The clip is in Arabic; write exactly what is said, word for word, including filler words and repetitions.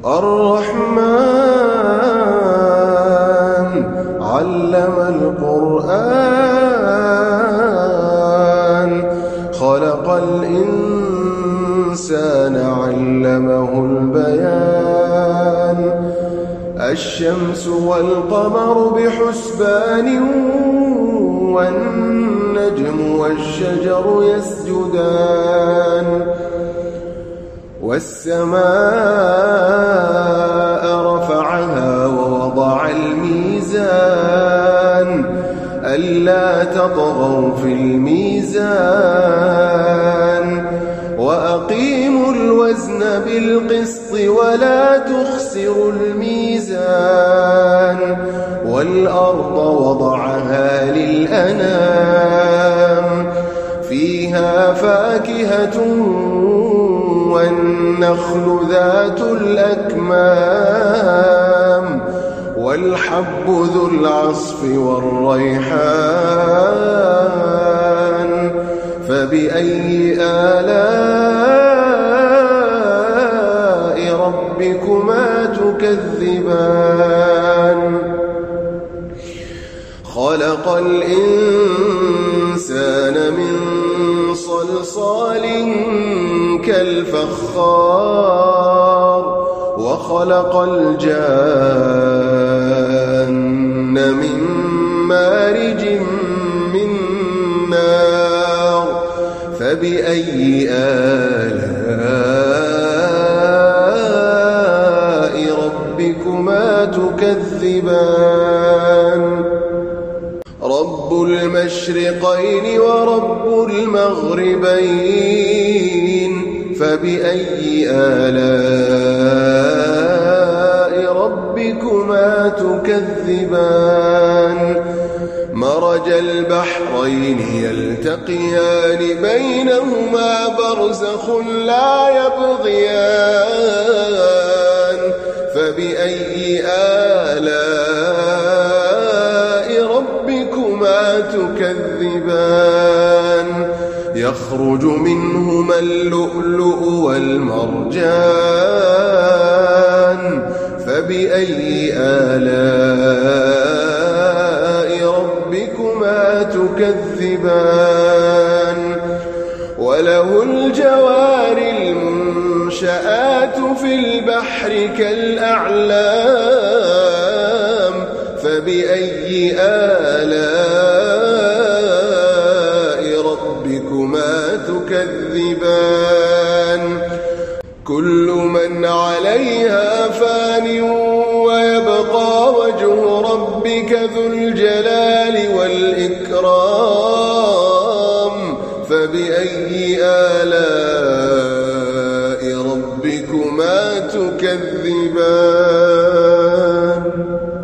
الرحمن علم القرآن خلق الإنسان علمه البيان الشمس والقمر بحسبان والنجم والشجر يسجدان والسماء رفعها ووضع الميزان ألا تطغوا في الميزان وأقيموا الوزن بالقسط ولا تخسروا الميزان والأرض وضعها للأنام فيها فاكهة والنخل ذات الأكمام والحب ذو العصف والريحان فبأي آلاء ربكما تكذبان خلق الإنسان من صلصال كالفخار وخلق الجان من مارج من نار فبأي آلاء ربكما تكذبان رب المشرقين ورب المغربين فبأي آلاء ربكما تكذبان مرج البحرين يلتقيان بينهما برزخ لا يبغيان فبأي آلاء ربكما تكذبان يخرج منهما اللؤلؤ والمرجان فبأي آلاء ربكما تكذبان وله الجوار المنشآت في البحر كالأعلام فبأي آلاء ربكما تكذبان كل من عليها فان ويبقى وجه ربك ذو الجلال والإكرام فبأي آلاء ربكما تكذبان